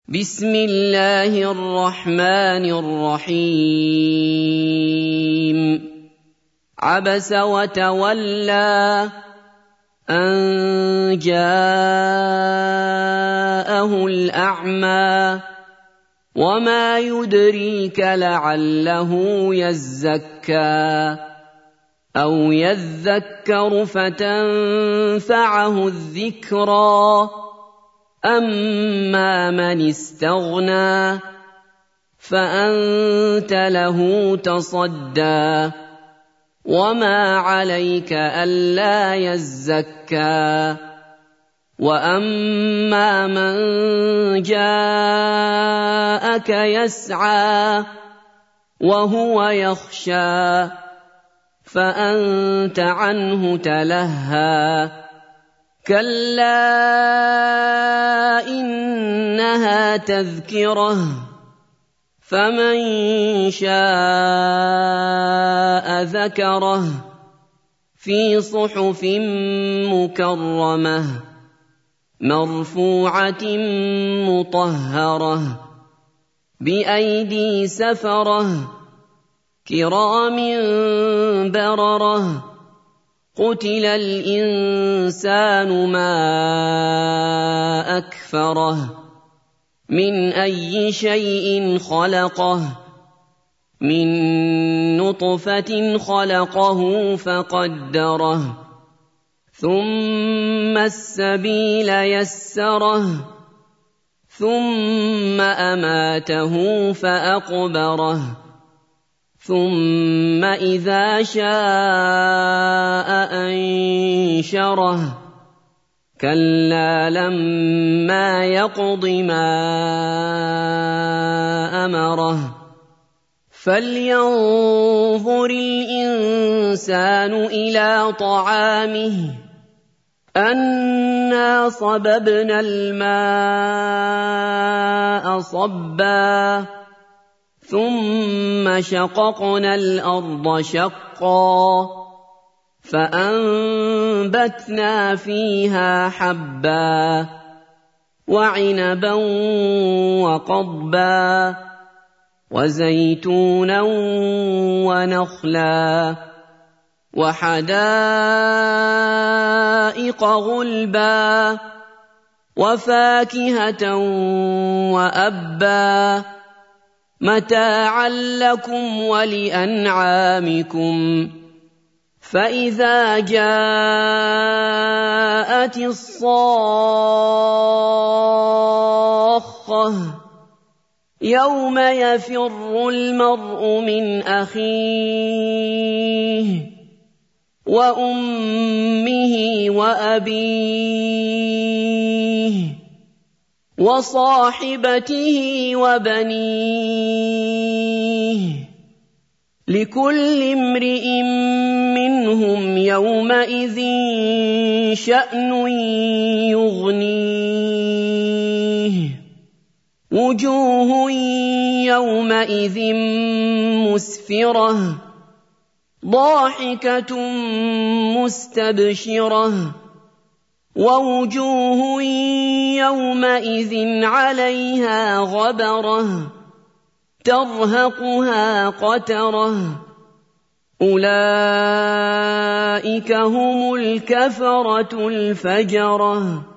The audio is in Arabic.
بسم الله الرحمن الرحيم عبس وتولى أن جاءه الأعمى وما يدريك لعله يزكى أو يذكر فتنفعه الذكرى أما من استغنى فأنت له تصدى وما عليك ألا يزكى وأما من جاءك يسعى وهو يخشى فأنت عنه تلهى كلا إنها تذكرة فمن شاء ذكره في صحف مكرمة مرفوعة مطهرة بأيدي سفرة كرام بررة قتل الإنسان ما أكفره من أي شيء خلقه من نطفة خلقه فقدره ثم السبيل يسره ثم أماته فأقبره ثم إذا شاء أنشره كلا لما يقض ما أمره فلينظر الإنسان إلى طعامه أنا صببنا الماء صبا ثم شققنا الأرض شقا فأنبتنا فيها حبا وعنبا وقضبا وزيتونا ونخلا وحدائق غلبا وفاكهة وأبا متاعا لكم ولأنعامكم فإذا جاءت الصاخة يوم يفر المرء من أخيه وأمه وأبيه وصاحبته وبنيه لكل امرئ منهم يومئذ شأن يغنيه وجوه يومئذ مسفرة ضاحكة مستبشرة ووجوه يومئذ عليها غبرة ترهقها قترة أولئك هم الكفرة الفجرة